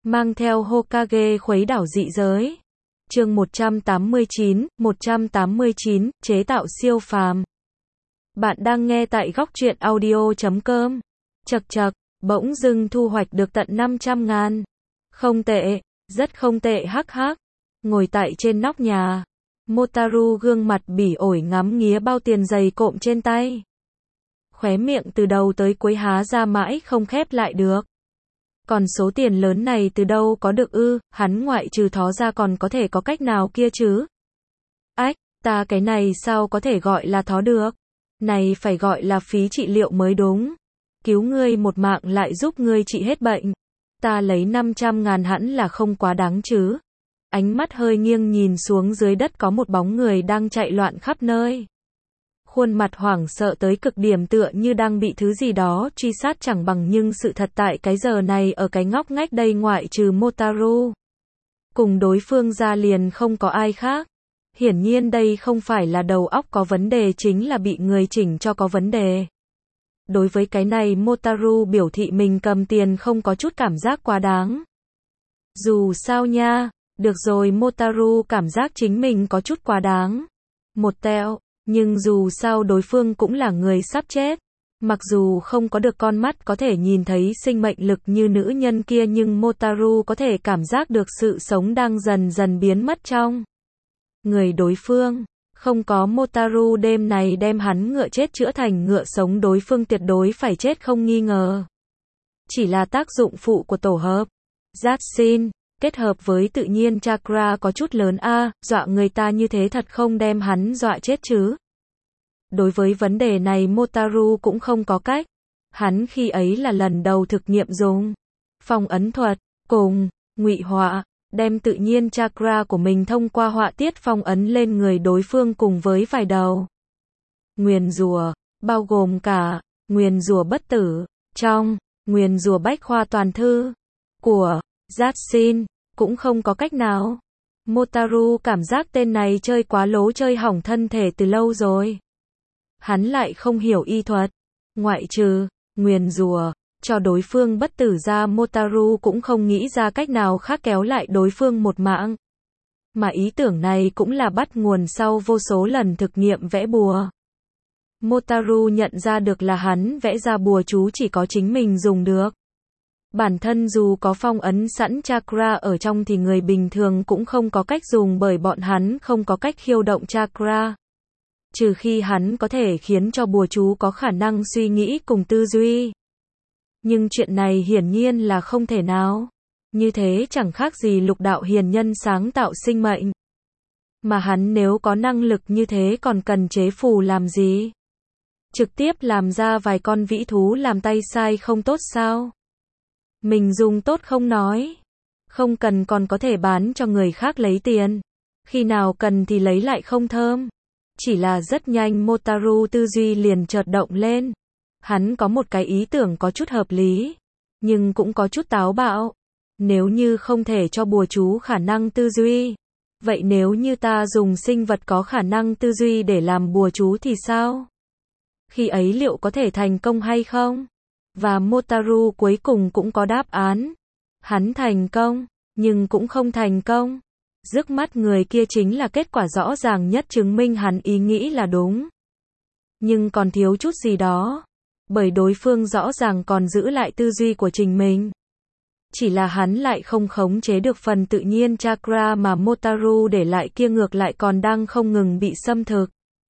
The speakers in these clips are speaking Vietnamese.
mang theo Hokage khuấy đảo dị giới. Chương 189, chế tạo siêu phàm. Bạn đang nghe tại góc truyện audio.com. Chậc chậc, bỗng dưng thu hoạch được tận 500.000. Không tệ, rất không tệ hắc hắc. Ngồi tại trên nóc nhà, Motaru gương mặt bỉ ổi ngắm nghía bao tiền dày cộm trên tay. Khóe miệng từ đầu tới cuối há ra mãi không khép lại được. Còn số tiền lớn này từ đâu có được ư, hắn ngoại trừ thó ra còn có thể có cách nào kia chứ? Ách, ta cái này sao có thể gọi là thó được? Này phải gọi là phí trị liệu mới đúng. Cứu ngươi một mạng lại giúp ngươi trị hết bệnh. Ta lấy 500.000 hẳn là không quá đáng chứ. Ánh mắt hơi nghiêng nhìn xuống dưới đất có một bóng người đang chạy loạn khắp nơi. Khuôn mặt hoảng sợ tới cực điểm tựa như đang bị thứ gì đó truy sát chẳng bằng, nhưng sự thật tại cái giờ này ở cái ngóc ngách đây ngoại trừ Motaru cùng đối phương ra liền không có ai khác. Hiển nhiên đây không phải là đầu óc có vấn đề, chính là bị người chỉnh cho có vấn đề. Đối với cái này Motaru biểu thị mình cầm tiền không có chút cảm giác quá đáng. Dù sao nha, được rồi, Motaru cảm giác chính mình có chút quá đáng. Một tẹo. Nhưng dù sao đối phương cũng là người sắp chết. Mặc dù không có được con mắt có thể nhìn thấy sinh mệnh lực như nữ nhân kia, nhưng Motaru có thể cảm giác được sự sống đang dần dần biến mất trong người đối phương. Không có Motaru đêm này đem hắn ngựa chết chữa thành ngựa sống, đối phương tuyệt đối phải chết không nghi ngờ. Chỉ là tác dụng phụ của tổ hợp Zatsin kết hợp với tự nhiên chakra có chút lớn a, dọa người ta như thế thật không đem hắn dọa chết chứ. Đối với vấn đề này Motaru cũng không có cách. Hắn khi ấy là lần đầu thực nghiệm dùng phong ấn thuật cùng ngụy họa, đem tự nhiên chakra của mình thông qua họa tiết phong ấn lên người đối phương cùng với vài đầu nguyền rủa, bao gồm cả nguyền rủa bất tử trong nguyền rủa bách khoa toàn thư của Zatsin. Cũng không có cách nào. Motaru cảm giác tên này chơi quá lố, chơi hỏng thân thể từ lâu rồi. Hắn lại không hiểu y thuật. Ngoại trừ nguyền rủa cho đối phương bất tử ra, Motaru cũng không nghĩ ra cách nào khác kéo lại đối phương một mạng. Mà ý tưởng này cũng là bắt nguồn sau vô số lần thực nghiệm vẽ bùa. Motaru nhận ra được là hắn vẽ ra bùa chú chỉ có chính mình dùng được. Bản thân dù có phong ấn sẵn chakra ở trong thì người bình thường cũng không có cách dùng, bởi bọn hắn không có cách khiêu động chakra. Trừ khi hắn có thể khiến cho bùa chú có khả năng suy nghĩ cùng tư duy. Nhưng chuyện này hiển nhiên là không thể nào. Như thế chẳng khác gì lục đạo hiền nhân sáng tạo sinh mệnh. Mà hắn nếu có năng lực như thế còn cần chế phù làm gì? Trực tiếp làm ra vài con vĩ thú làm tay sai không tốt sao? Mình dùng tốt không nói. Không cần còn có thể bán cho người khác lấy tiền. Khi nào cần thì lấy lại không thơm. Chỉ là rất nhanh Motaru tư duy liền chợt động lên. Hắn có một cái ý tưởng có chút hợp lý, nhưng cũng có chút táo bạo. Nếu như không thể cho bùa chú khả năng tư duy, vậy nếu như ta dùng sinh vật có khả năng tư duy để làm bùa chú thì sao? Khi ấy liệu có thể thành công hay không? Và Motaru cuối cùng cũng có đáp án. Hắn thành công, nhưng cũng không thành công. Trước mắt người kia chính là kết quả rõ ràng nhất chứng minh hắn ý nghĩ là đúng. Nhưng còn thiếu chút gì đó. Bởi đối phương rõ ràng còn giữ lại tư duy của chính mình. Chỉ là hắn lại không khống chế được phần tự nhiên chakra mà Motaru để lại kia, ngược lại còn đang không ngừng bị xâm thực.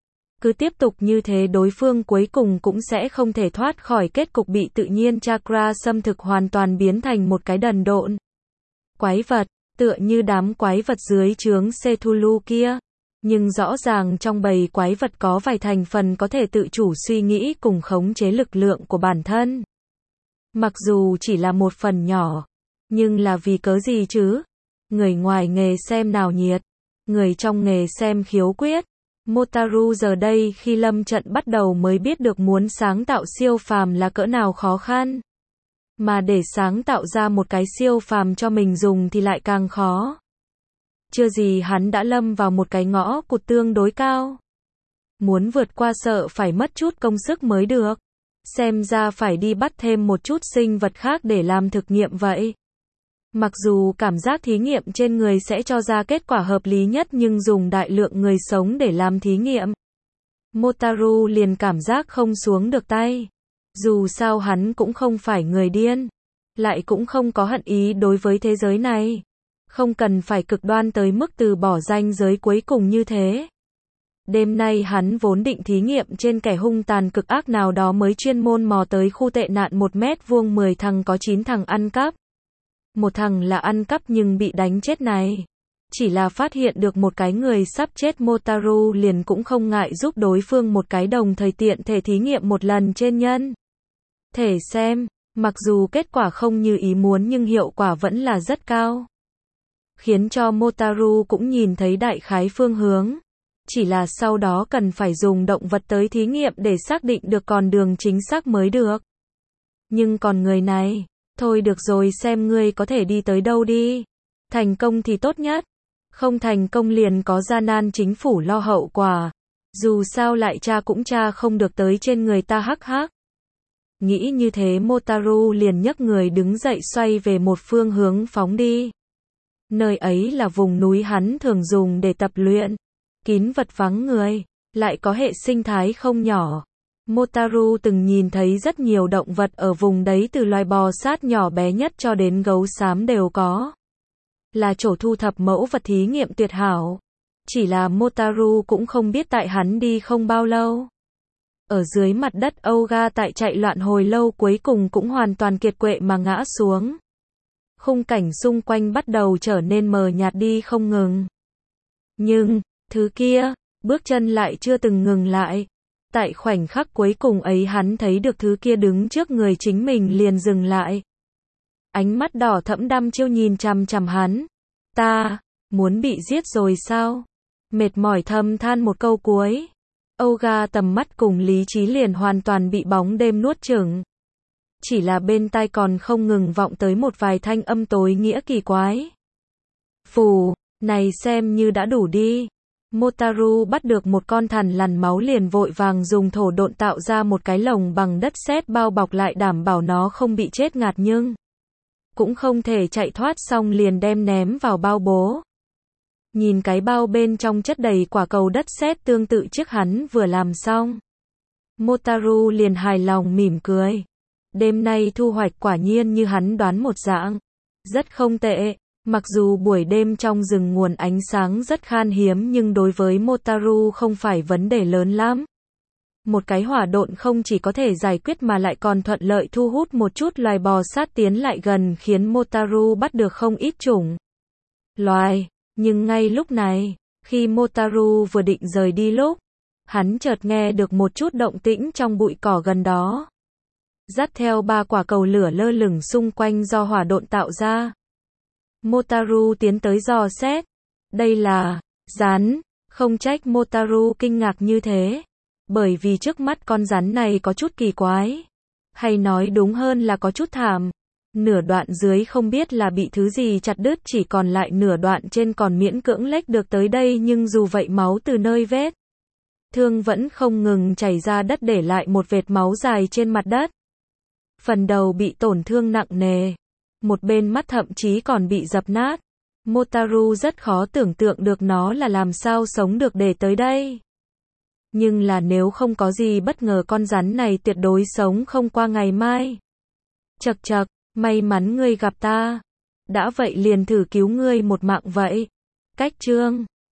Cứ tiếp tục như thế đối phương cuối cùng cũng sẽ không thể thoát khỏi kết cục bị tự nhiên chakra xâm thực, hoàn toàn biến thành một cái đần độn quái vật, tựa như đám quái vật dưới trướng Cthulhu kia. Nhưng rõ ràng trong bầy quái vật có vài thành phần có thể tự chủ suy nghĩ cùng khống chế lực lượng của bản thân. Mặc dù chỉ là một phần nhỏ, nhưng là vì cớ gì chứ? Người ngoài nghề xem náo nhiệt, người trong nghề xem khiếu quyết. Motaru giờ đây khi lâm trận bắt đầu mới biết được muốn sáng tạo siêu phàm là cỡ nào khó khăn. Mà để sáng tạo ra một cái siêu phàm cho mình dùng thì lại càng khó. Chưa gì hắn đã lâm vào một cái ngõ cụt tương đối cao. Muốn vượt qua sợ phải mất chút công sức mới được. Xem ra phải đi bắt thêm một chút sinh vật khác để làm thực nghiệm vậy. Mặc dù cảm giác thí nghiệm trên người sẽ cho ra kết quả hợp lý nhất nhưng dùng đại lượng người sống để làm thí nghiệm, Motaro liền cảm giác không xuống được tay. Dù sao hắn cũng không phải người điên, lại cũng không có hận ý đối với thế giới này. Không cần phải cực đoan tới mức từ bỏ ranh giới cuối cùng như thế. Đêm nay hắn vốn định thí nghiệm trên kẻ hung tàn cực ác nào đó mới chuyên môn mò tới khu tệ nạn 1 mét vuông 10 thằng có 9 thằng ăn cắp. Một thằng là ăn cắp nhưng bị đánh chết này. Chỉ là phát hiện được một cái người sắp chết Motaro liền cũng không ngại giúp đối phương một cái đồng thời tiện thể thí nghiệm một lần trên nhân thể xem. Mặc dù kết quả không như ý muốn nhưng hiệu quả vẫn là rất cao. Khiến cho Motaro cũng nhìn thấy đại khái phương hướng. Chỉ là sau đó cần phải dùng động vật tới thí nghiệm để xác định được con đường chính xác mới được. Nhưng còn người này, thôi được rồi xem ngươi có thể đi tới đâu đi. Thành công thì tốt nhất. Không thành công liền có gian nan chính phủ lo hậu quả. Dù sao lại tra cũng tra không được tới trên người ta hắc hắc. Nghĩ như thế Motaro liền nhấc người đứng dậy xoay về một phương hướng phóng đi. Nơi ấy là vùng núi hắn thường dùng để tập luyện. Kín vật vắng người, lại có hệ sinh thái không nhỏ. Motaro từng nhìn thấy rất nhiều động vật ở vùng đấy từ loài bò sát nhỏ bé nhất cho đến gấu xám đều có. Là chỗ thu thập mẫu vật thí nghiệm tuyệt hảo. Chỉ là Motaro cũng không biết tại hắn đi không bao lâu. Ở dưới mặt đất Oga tại chạy loạn hồi lâu cuối cùng cũng hoàn toàn kiệt quệ mà ngã xuống. Khung cảnh xung quanh bắt đầu trở nên mờ nhạt đi không ngừng. Nhưng, thứ kia, bước chân lại chưa từng ngừng lại. Tại khoảnh khắc cuối cùng ấy hắn thấy được thứ kia đứng trước người chính mình liền dừng lại. Ánh mắt đỏ thẫm đăm chiêu nhìn chằm chằm hắn. Ta, muốn bị giết rồi sao? Mệt mỏi thầm than một câu cuối. Oga tầm mắt cùng lý trí liền hoàn toàn bị bóng đêm nuốt chửng. Chỉ là bên tai còn không ngừng vọng tới một vài thanh âm tối nghĩa kỳ quái. Phù, này xem như đã đủ đi. Motaro bắt được một con thằn lằn máu liền vội vàng dùng thổ độn tạo ra một cái lồng bằng đất sét bao bọc lại đảm bảo nó không bị chết ngạt nhưng cũng không thể chạy thoát xong liền đem ném vào bao bố. Nhìn cái bao bên trong chất đầy quả cầu đất sét tương tự chiếc hắn vừa làm xong. Motaro liền hài lòng mỉm cười. Đêm nay thu hoạch quả nhiên như hắn đoán một dạng. Rất không tệ. Mặc dù buổi đêm trong rừng nguồn ánh sáng rất khan hiếm nhưng đối với Motaro không phải vấn đề lớn lắm. Một cái hỏa độn không chỉ có thể giải quyết mà lại còn thuận lợi thu hút một chút loài bò sát tiến lại gần khiến Motaro bắt được không ít chủng loài. Nhưng ngay lúc này, khi Motaro vừa định rời đi lúc, hắn chợt nghe được một chút động tĩnh trong bụi cỏ gần đó. Dắt theo 3 quả cầu lửa lơ lửng xung quanh do hỏa độn tạo ra. Motaro tiến tới dò xét. Đây là rắn, không trách Motaro kinh ngạc như thế. Bởi vì trước mắt con rắn này có chút kỳ quái. Hay nói đúng hơn là có chút thảm. Nửa đoạn dưới không biết là bị thứ gì chặt đứt chỉ còn lại nửa đoạn trên còn miễn cưỡng lách được tới đây nhưng dù vậy máu từ nơi vết thương vẫn không ngừng chảy ra đất để lại một vệt máu dài trên mặt đất. Phần đầu bị tổn thương nặng nề. Một bên mắt thậm chí còn bị dập nát. Motaro rất khó tưởng tượng được nó là làm sao sống được để tới đây. Nhưng là nếu không có gì bất ngờ con rắn này tuyệt đối sống không qua ngày mai. Chậc chậc, may mắn ngươi gặp ta. Đã vậy liền thử cứu ngươi một mạng vậy. Cách chương